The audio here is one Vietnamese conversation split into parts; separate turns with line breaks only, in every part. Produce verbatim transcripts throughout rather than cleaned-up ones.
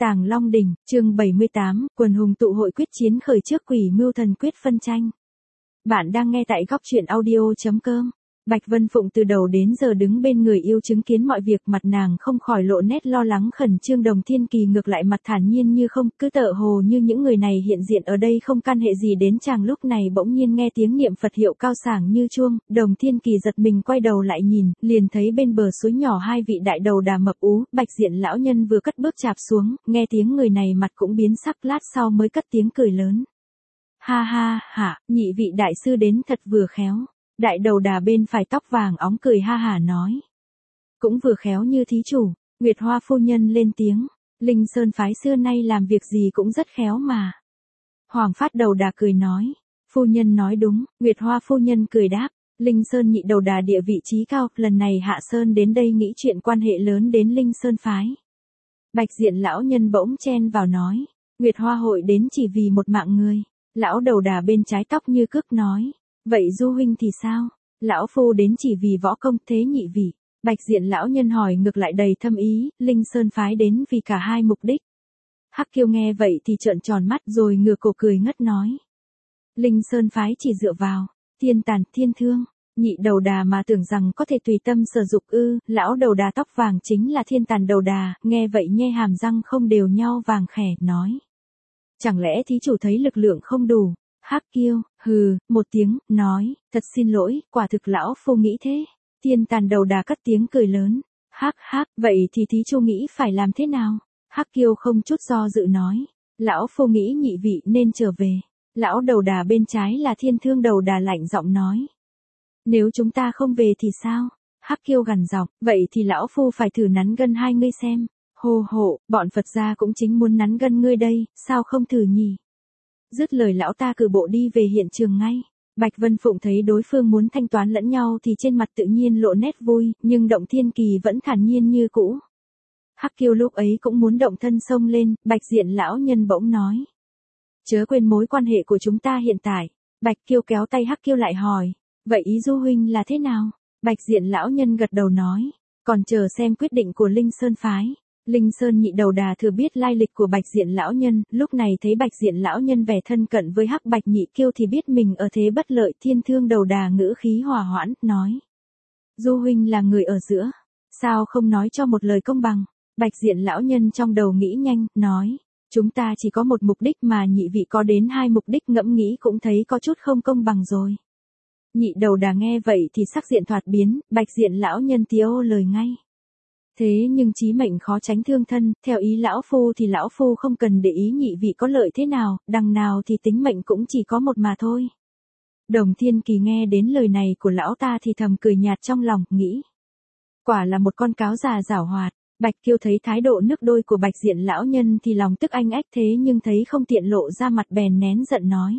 Tàng Long Đỉnh, chương bảy mươi tám, quần hùng tụ hội quyết chiến khởi trước quỷ mưu thần quyết phân tranh. Bạn đang nghe tại góc truyện audio.com. Bạch Vân Phụng từ đầu đến giờ đứng bên người yêu chứng kiến mọi việc, mặt nàng không khỏi lộ nét lo lắng khẩn trương. Đồng Thiên Kỳ ngược lại mặt thản nhiên như không, cứ tựa hồ như những người này hiện diện ở đây không can hệ gì đến chàng. Lúc này bỗng nhiên nghe tiếng niệm Phật hiệu cao sảng như chuông, Đồng Thiên Kỳ giật mình quay đầu lại nhìn, liền thấy bên bờ suối nhỏ hai vị đại đầu đà mập ú, Bạch Diện lão nhân vừa cất bước chạp xuống, nghe tiếng người này mặt cũng biến sắc, lát sau mới cất tiếng cười lớn. Ha ha, hả, nhị vị đại sư đến thật vừa khéo. Đại đầu đà bên phải tóc vàng óng cười ha hả nói. Cũng vừa khéo như thí chủ, Nguyệt Hoa phu nhân lên tiếng. Linh Sơn phái xưa nay làm việc gì cũng rất khéo mà. Hoàng Phát đầu đà cười nói. Phu nhân nói đúng, Nguyệt Hoa phu nhân cười đáp. Linh Sơn nhị đầu đà địa vị trí cao, lần này Hạ Sơn đến đây nghĩ chuyện quan hệ lớn đến Linh Sơn phái. Bạch Diện lão nhân bỗng chen vào nói. Nguyệt Hoa hội đến chỉ vì một mạng người. Lão đầu đà bên trái tóc như cước nói. Vậy Du huynh thì sao? Lão phu đến chỉ vì võ công, thế nhị vị. Bạch Diện lão nhân hỏi ngược lại đầy thâm ý, Linh Sơn phái đến vì cả hai mục đích. Hắc Kiêu nghe vậy thì trợn tròn mắt rồi ngửa cổ cười ngất nói. Linh Sơn phái chỉ dựa vào thiên tàn thiên thương, nhị đầu đà mà tưởng rằng có thể tùy tâm sử dụng ư? Lão đầu đà tóc vàng chính là thiên tàn đầu đà, nghe vậy nhe hàm răng không đều nhau vàng khẻ, nói. Chẳng lẽ thí chủ thấy lực lượng không đủ? Hắc Kiêu, hừ, một tiếng, nói, thật xin lỗi, quả thực lão phu nghĩ thế. Thiên tàn đầu đà cất tiếng cười lớn. Hắc hắc, vậy thì thí chủ nghĩ phải làm thế nào? Hắc Kiêu không chút do dự nói. Lão phu nghĩ nhị vị nên trở về. Lão đầu đà bên trái là thiên thương đầu đà lạnh giọng nói. Nếu chúng ta không về thì sao? Hắc Kiêu gằn giọng, vậy thì lão phu phải thử nắn gân hai ngươi xem. Hô hộ, bọn Phật gia cũng chính muốn nắn gân ngươi đây, sao không thử nhỉ? Dứt lời lão ta cử bộ đi về hiện trường ngay. Bạch Vân Phụng thấy đối phương muốn thanh toán lẫn nhau thì trên mặt tự nhiên lộ nét vui, nhưng Động Thiên Kỳ vẫn thản nhiên như cũ. Hắc Kiêu lúc ấy cũng muốn động thân xông lên, Bạch Diện lão nhân bỗng nói. Chớ quên mối quan hệ của chúng ta hiện tại. Bạch Kiêu kéo tay Hắc Kiêu lại hỏi. Vậy ý Du huynh là thế nào? Bạch Diện lão nhân gật đầu nói. Còn chờ xem quyết định của Linh Sơn phái. Linh Sơn nhị đầu đà thừa biết lai lịch của Bạch Diện lão nhân, lúc này thấy Bạch Diện lão nhân vẻ thân cận với Hắc Bạch nhị Kiêu thì biết mình ở thế bất lợi. Thiên thương đầu đà ngữ khí hòa hoãn, nói. Du huynh là người ở giữa, sao không nói cho một lời công bằng? Bạch Diện lão nhân trong đầu nghĩ nhanh, nói. Chúng ta chỉ có một mục đích mà nhị vị có đến hai mục đích, ngẫm nghĩ cũng thấy có chút không công bằng rồi. Nhị đầu đà nghe vậy thì sắc diện thoạt biến, Bạch Diện lão nhân tiếu lời ngay. Thế nhưng chí mệnh khó tránh thương thân, theo ý lão phu thì lão phu không cần để ý nhị vị có lợi thế nào, đằng nào thì tính mệnh cũng chỉ có một mà thôi. Đồng Thiên Kỳ nghe đến lời này của lão ta thì thầm cười nhạt trong lòng, nghĩ. Quả là một con cáo già giảo hoạt. Bạch Kiêu thấy thái độ nước đôi của Bạch Diện lão nhân thì lòng tức anh ách, thế nhưng thấy không tiện lộ ra mặt bèn nén giận nói.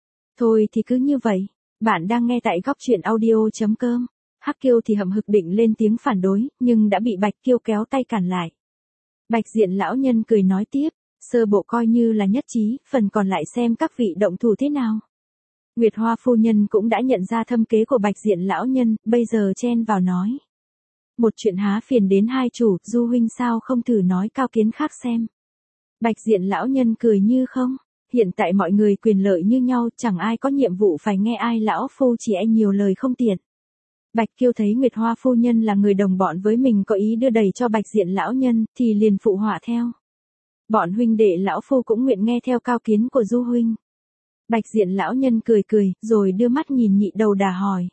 Thôi thì cứ như vậy, bạn đang nghe tại góc truyện audio.com. Hắc Kiêu thì hậm hực định lên tiếng phản đối, nhưng đã bị Bạch Kiêu kéo tay cản lại. Bạch Diện lão nhân cười nói tiếp, sơ bộ coi như là nhất trí, phần còn lại xem các vị động thủ thế nào. Nguyệt Hoa phu nhân cũng đã nhận ra thâm kế của Bạch Diện lão nhân, bây giờ chen vào nói. Một chuyện há phiền đến hai chủ, Du huynh sao không thử nói cao kiến khác xem. Bạch Diện lão nhân cười như không. Hiện tại mọi người quyền lợi như nhau, chẳng ai có nhiệm vụ phải nghe ai, lão phu chỉ e nhiều lời không tiện. Bạch Kiêu thấy Nguyệt Hoa phu nhân là người đồng bọn với mình có ý đưa đẩy cho Bạch Diện lão nhân, thì liền phụ họa theo. Bọn huynh đệ lão phu cũng nguyện nghe theo cao kiến của Du huynh. Bạch Diện lão nhân cười cười, rồi đưa mắt nhìn nhị đầu đà hỏi.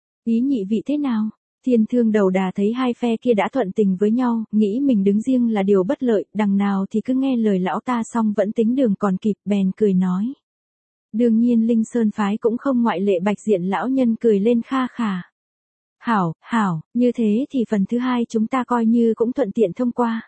Ý nhị vị thế nào? Thiên thương đầu đà thấy hai phe kia đã thuận tình với nhau, nghĩ mình đứng riêng là điều bất lợi, đằng nào thì cứ nghe lời lão ta xong vẫn tính đường còn kịp, bèn cười nói. Đương nhiên Linh Sơn phái cũng không ngoại lệ. Bạch Diện lão nhân cười lên kha khà. Hảo, hảo, như thế thì phần thứ hai chúng ta coi như cũng thuận tiện thông qua.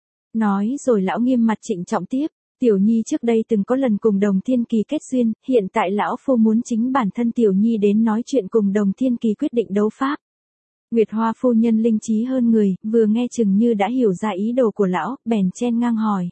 Nói rồi lão nghiêm mặt trịnh trọng tiếp, Tiểu Nhi trước đây từng có lần cùng Đồng Thiên Kỳ kết duyên, hiện tại lão phu muốn chính bản thân Tiểu Nhi đến nói chuyện cùng Đồng Thiên Kỳ quyết định đấu pháp. Nguyệt Hoa phu nhân linh trí hơn người, vừa nghe chừng như đã hiểu ra ý đồ của lão, bèn chen ngang hỏi.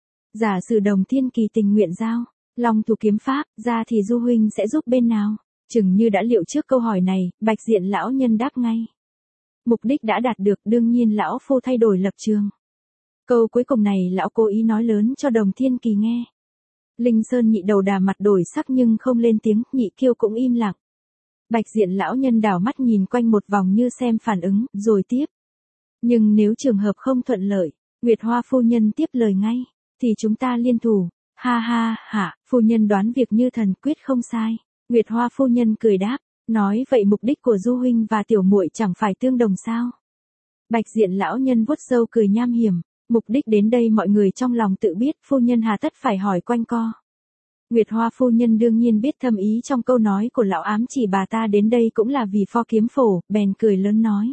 Giả sử Đồng Thiên Kỳ tình nguyện giao Long thủ kiếm pháp ra thì Du huynh sẽ giúp bên nào? Chừng như đã liệu trước câu hỏi này, Bạch Diện lão nhân đáp ngay. Mục đích đã đạt được, đương nhiên lão phu thay đổi lập trường. Câu cuối cùng này lão cố ý nói lớn cho Đồng Thiên Kỳ nghe. Linh Sơn nhị đầu đà mặt đổi sắc nhưng không lên tiếng, nhị kiêu cũng im lặng. Bạch Diện lão nhân đảo mắt nhìn quanh một vòng như xem phản ứng, rồi tiếp. Nhưng nếu trường hợp không thuận lợi, Nguyệt Hoa phu nhân tiếp lời ngay, thì chúng ta liên thủ. Ha ha, hả, phu nhân đoán việc như thần quyết không sai. Nguyệt Hoa phu nhân cười đáp, nói vậy mục đích của Du huynh và tiểu muội chẳng phải tương đồng sao? Bạch Diện lão nhân vuốt râu cười nham hiểm, mục đích đến đây mọi người trong lòng tự biết, phu nhân hà tất phải hỏi quanh co. Nguyệt Hoa phu nhân đương nhiên biết thâm ý trong câu nói của lão, ám chỉ bà ta đến đây cũng là vì pho kiếm phổ, bèn cười lớn nói.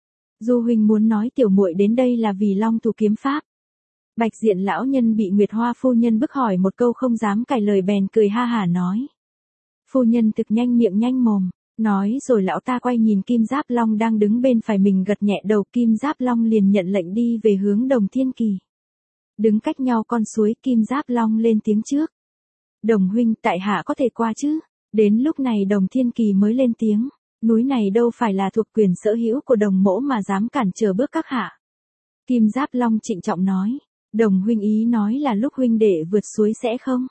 Du huynh muốn nói tiểu muội đến đây là vì Long thủ kiếm pháp. Bạch Diện lão nhân bị Nguyệt Hoa phu nhân bức hỏi một câu không dám cãi lời, bèn cười ha hả nói. Phu nhân thực nhanh miệng nhanh mồm, nói rồi lão ta quay nhìn Kim Giáp Long đang đứng bên phải mình, gật nhẹ đầu. Kim Giáp Long liền nhận lệnh đi về hướng Đồng Thiên Kỳ. Đứng cách nhau con suối, Kim Giáp Long lên tiếng trước. Đồng huynh, tại hạ có thể qua chứ? Đến lúc này Đồng Thiên Kỳ mới lên tiếng. Núi này đâu phải là thuộc quyền sở hữu của Đồng mỗ mà dám cản trở bước các hạ. Kim Giáp Long trịnh trọng nói. Đồng huynh ý nói là lúc huynh đệ vượt suối sẽ không?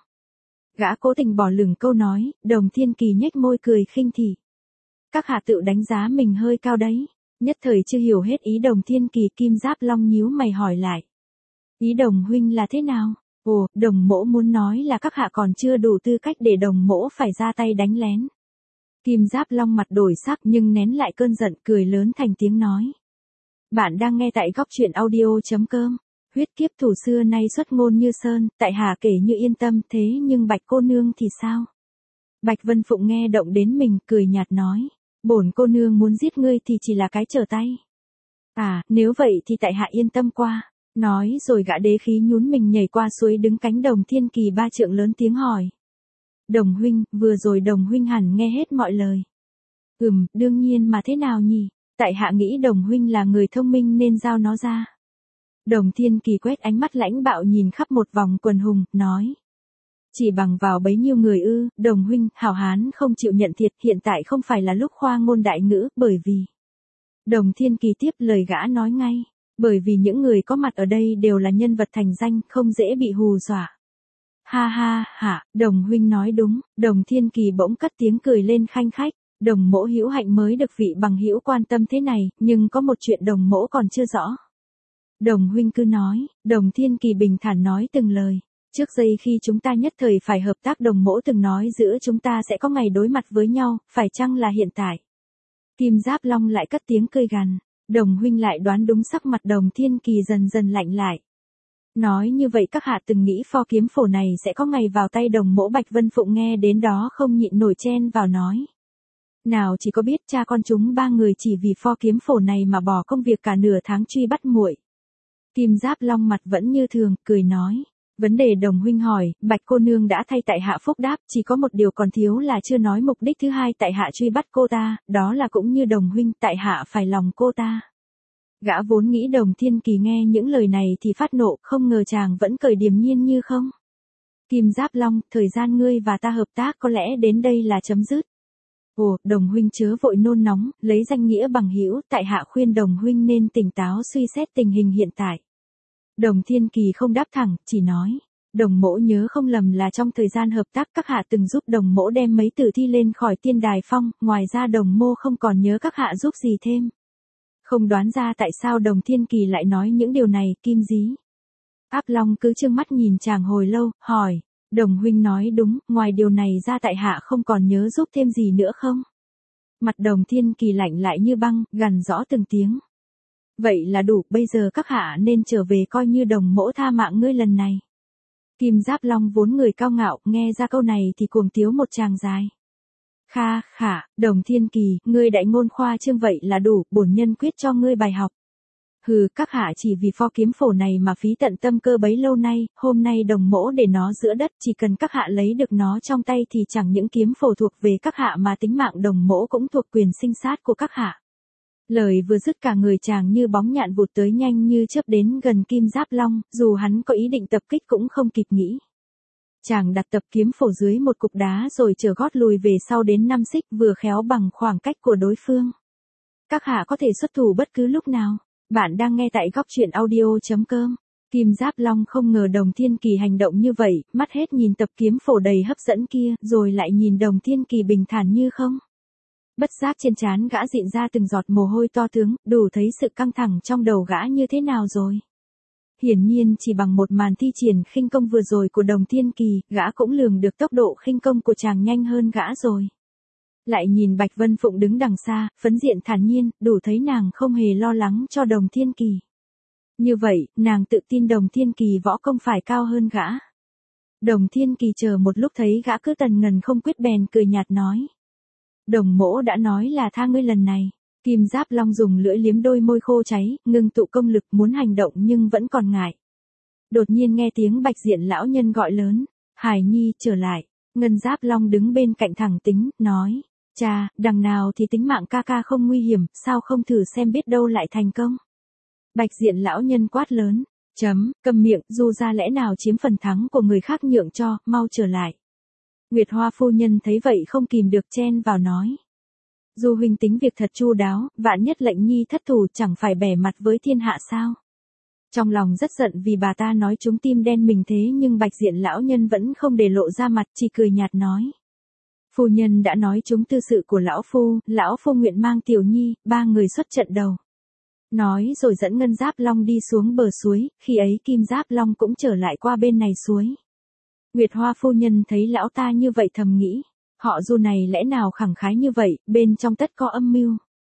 Gã cố tình bỏ lửng câu nói. Đồng Thiên Kỳ nhếch môi cười khinh thị. Các hạ tự đánh giá mình hơi cao đấy. Nhất thời chưa hiểu hết ý Đồng Thiên Kỳ, Kim Giáp Long nhíu mày hỏi lại. Ý Đồng huynh là thế nào? Ồ, Đồng mỗ muốn nói là các hạ còn chưa đủ tư cách để Đồng mỗ phải ra tay đánh lén. Kim Giáp Long mặt đổi sắc nhưng nén lại cơn giận, cười lớn thành tiếng nói. Bạn đang nghe tại góc truyện audio chấm com. Huyết kiếp thủ xưa nay xuất ngôn như sơn, tại hạ kể như yên tâm, thế nhưng Bạch cô nương thì sao? Bạch Vân Phụng nghe động đến mình, cười nhạt nói. Bổn cô nương muốn giết ngươi thì chỉ là cái trở tay. À, nếu vậy thì tại hạ yên tâm qua. Nói rồi gã đế khí nhún mình nhảy qua suối, đứng cánh Đồng Thiên Kỳ ba trượng, lớn tiếng hỏi. Đồng huynh, vừa rồi Đồng huynh hẳn nghe hết mọi lời. Ừm, đương nhiên mà thế nào nhỉ? Tại hạ nghĩ Đồng huynh là người thông minh nên giao nó ra. Đồng Thiên Kỳ quét ánh mắt lãnh bạo nhìn khắp một vòng quần hùng, nói. Chỉ bằng vào bấy nhiêu người ư? Đồng huynh, hảo hán không chịu nhận thiệt, hiện tại không phải là lúc khoa ngôn đại ngữ, bởi vì. Đồng Thiên Kỳ tiếp lời gã nói ngay. Bởi vì những người có mặt ở đây đều là nhân vật thành danh, không dễ bị hù dọa. Ha ha, hả, Đồng huynh nói đúng. Đồng Thiên Kỳ bỗng cất tiếng cười lên khanh khách. Đồng mỗ hữu hạnh mới được vị bằng hữu quan tâm thế này, nhưng có một chuyện Đồng mỗ còn chưa rõ. Đồng huynh cứ nói. Đồng Thiên Kỳ bình thản nói từng lời. Trước giây khi chúng ta nhất thời phải hợp tác, Đồng mỗ từng nói giữa chúng ta sẽ có ngày đối mặt với nhau, phải chăng là hiện tại? Kim Giáp Long lại cất tiếng cười gằn. Đồng huynh lại đoán đúng. Sắc mặt Đồng Thiên Kỳ dần dần lạnh lại. Nói như vậy các hạ từng nghĩ pho kiếm phổ này sẽ có ngày vào tay Đồng mỗ? Bạch Vân Phụng nghe đến đó không nhịn nổi chen vào nói. Nào chỉ có biết cha con chúng ba người chỉ vì pho kiếm phổ này mà bỏ công việc cả nửa tháng truy bắt muội. Kim Giáp Long mặt vẫn như thường, cười nói. Vấn đề Đồng huynh hỏi, Bạch cô nương đã thay tại hạ phúc đáp, chỉ có một điều còn thiếu là chưa nói mục đích thứ hai tại hạ truy bắt cô ta, đó là cũng như Đồng huynh, tại hạ phải lòng cô ta. Gã vốn nghĩ Đồng Thiên Kỳ nghe những lời này thì phát nộ, không ngờ chàng vẫn cười điềm nhiên như không. Kim Giáp Long, thời gian ngươi và ta hợp tác có lẽ đến đây là chấm dứt. Ồ, Đồng huynh chớ vội nôn nóng, lấy danh nghĩa bằng hữu, tại hạ khuyên Đồng huynh nên tỉnh táo suy xét tình hình hiện tại. Đồng Thiên Kỳ không đáp thẳng, chỉ nói. Đồng mỗ nhớ không lầm là trong thời gian hợp tác các hạ từng giúp Đồng mỗ đem mấy tử thi lên khỏi Tiên Đài Phong, ngoài ra Đồng mô không còn nhớ các hạ giúp gì thêm. Không đoán ra tại sao Đồng Thiên Kỳ lại nói những điều này. Kim Dí Áp Long cứ trương mắt nhìn chàng hồi lâu, hỏi. Đồng huynh nói đúng, ngoài điều này ra tại hạ không còn nhớ giúp thêm gì nữa không? Mặt Đồng Thiên Kỳ lạnh lại như băng, gằn rõ từng tiếng. Vậy là đủ, bây giờ các hạ nên trở về, coi như Đồng mỗ tha mạng ngươi lần này. Kim Giáp Long vốn người cao ngạo, nghe ra câu này thì cuồng tiếu một tràng dài. Kha, khả, Đồng Thiên Kỳ, ngươi đại ngôn khoa trương vậy là đủ, bổn nhân quyết cho ngươi bài học. Hừ, các hạ chỉ vì pho kiếm phổ này mà phí tận tâm cơ bấy lâu nay, hôm nay Đồng mỗ để nó giữa đất, chỉ cần các hạ lấy được nó trong tay thì chẳng những kiếm phổ thuộc về các hạ mà tính mạng Đồng mỗ cũng thuộc quyền sinh sát của các hạ. Lời vừa dứt cả người chàng như bóng nhạn vụt tới, nhanh như chớp đến gần Kim Giáp Long, dù hắn có ý định tập kích cũng không kịp nghĩ. Chàng đặt tập kiếm phổ dưới một cục đá rồi trở gót lùi về sau đến năm xích, vừa khéo bằng khoảng cách của đối phương. Các hạ có thể xuất thủ bất cứ lúc nào. Bạn đang nghe tại góc truyện audio chấm com. Kim Giáp Long không ngờ Đồng Thiên Kỳ hành động như vậy, mắt hết nhìn tập kiếm phổ đầy hấp dẫn kia, rồi lại nhìn Đồng Thiên Kỳ bình thản như không. Bất giác trên trán gã dịn ra từng giọt mồ hôi to tướng, đủ thấy sự căng thẳng trong đầu gã như thế nào rồi. Hiển nhiên chỉ bằng một màn thi triển khinh công vừa rồi của Đồng Thiên Kỳ, gã cũng lường được tốc độ khinh công của chàng nhanh hơn gã rồi. Lại nhìn Bạch Vân Phụng đứng đằng xa, phấn diện thản nhiên, đủ thấy nàng không hề lo lắng cho Đồng Thiên Kỳ. Như vậy, nàng tự tin Đồng Thiên Kỳ võ công phải cao hơn gã. Đồng Thiên Kỳ chờ một lúc thấy gã cứ tần ngần không quyết bèn cười nhạt nói. Đồng mỗ đã nói là tha ngươi lần này. Kim Giáp Long dùng lưỡi liếm đôi môi khô cháy, ngưng tụ công lực muốn hành động nhưng vẫn còn ngại. Đột nhiên nghe tiếng Bạch Diện lão nhân gọi lớn. Hải Nhi trở lại. Ngân Giáp Long đứng bên cạnh thẳng tính, nói. Cha, đằng nào thì tính mạng ca ca không nguy hiểm, sao không thử xem biết đâu lại thành công. Bạch Diện lão nhân quát lớn. Chấm, cầm miệng, Du ra lẽ nào chiếm phần thắng của người khác nhượng cho, mau trở lại. Nguyệt Hoa phu nhân thấy vậy không kìm được chen vào nói. Du huynh tính việc thật chu đáo, vạn nhất lệnh nhi thất thủ chẳng phải bẻ mặt với thiên hạ sao. Trong lòng rất giận vì bà ta nói chúng tim đen mình thế nhưng Bạch Diện lão nhân vẫn không để lộ ra mặt, chỉ cười nhạt nói. Phu nhân đã nói chúng tư sự của lão phu, lão phu nguyện mang tiểu nhi, ba người xuất trận đầu. Nói rồi dẫn Ngân Giáp Long đi xuống bờ suối, khi ấy Kim Giáp Long cũng trở lại qua bên này suối. Nguyệt Hoa phu nhân thấy lão ta như vậy thầm nghĩ, họ Du này lẽ nào khẳng khái như vậy, bên trong tất có âm mưu.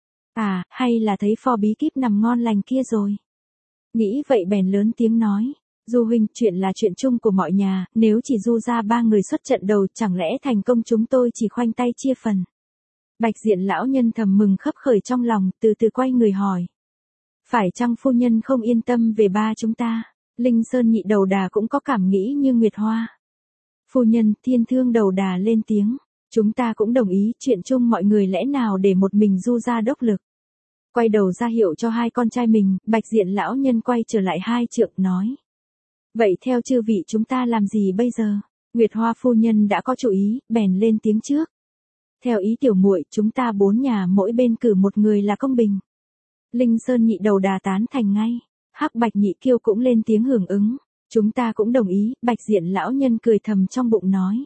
À, hay là thấy pho bí kíp nằm ngon lành kia rồi. Nghĩ vậy bèn lớn tiếng nói, Du huynh, chuyện là chuyện chung của mọi nhà, nếu chỉ Du ra ba người xuất trận đầu chẳng lẽ thành công chúng tôi chỉ khoanh tay chia phần. Bạch Diện lão nhân thầm mừng khấp khởi trong lòng, từ từ quay người hỏi. Phải chăng phu nhân không yên tâm về ba chúng ta? Linh Sơn Nhị Đầu Đà cũng có cảm nghĩ như Nguyệt Hoa. Phu nhân, Thiên Thương Đầu Đà lên tiếng. Chúng ta cũng đồng ý, chuyện chung mọi người lẽ nào để một mình Du ra đốc lực. Quay đầu ra hiệu cho hai con trai mình, Bạch Diện lão nhân quay trở lại hai trượng nói. Vậy theo chư vị chúng ta làm gì bây giờ? Nguyệt Hoa phu nhân đã có chủ ý, bèn lên tiếng trước. Theo ý tiểu muội, chúng ta bốn nhà mỗi bên cử một người là công bình. Linh Sơn Nhị Đầu Đà tán thành ngay. Hắc Bạch Nhị Kiêu cũng lên tiếng hưởng ứng. Chúng ta cũng đồng ý, Bạch Diện lão nhân cười thầm trong bụng nói.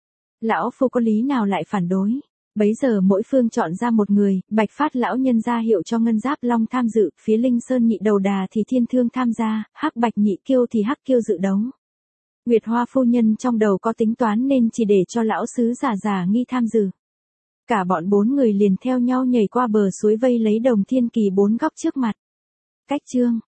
Lão phu có lý nào lại phản đối. Bấy giờ mỗi phương chọn ra một người, Bạch Phát lão nhân ra hiệu cho Ngân Giáp Long tham dự, phía Linh Sơn Nhị Đầu Đà thì Thiên Thương tham gia, Hắc Bạch Nhị Kiêu thì Hắc Kiêu dự đấu. Nguyệt Hoa phu nhân trong đầu có tính toán nên chỉ để cho lão sứ giả giả nghi tham dự. Cả bọn bốn người liền theo nhau nhảy qua bờ suối vây lấy Đồng Thiên Kỳ bốn góc trước mặt. Cách chương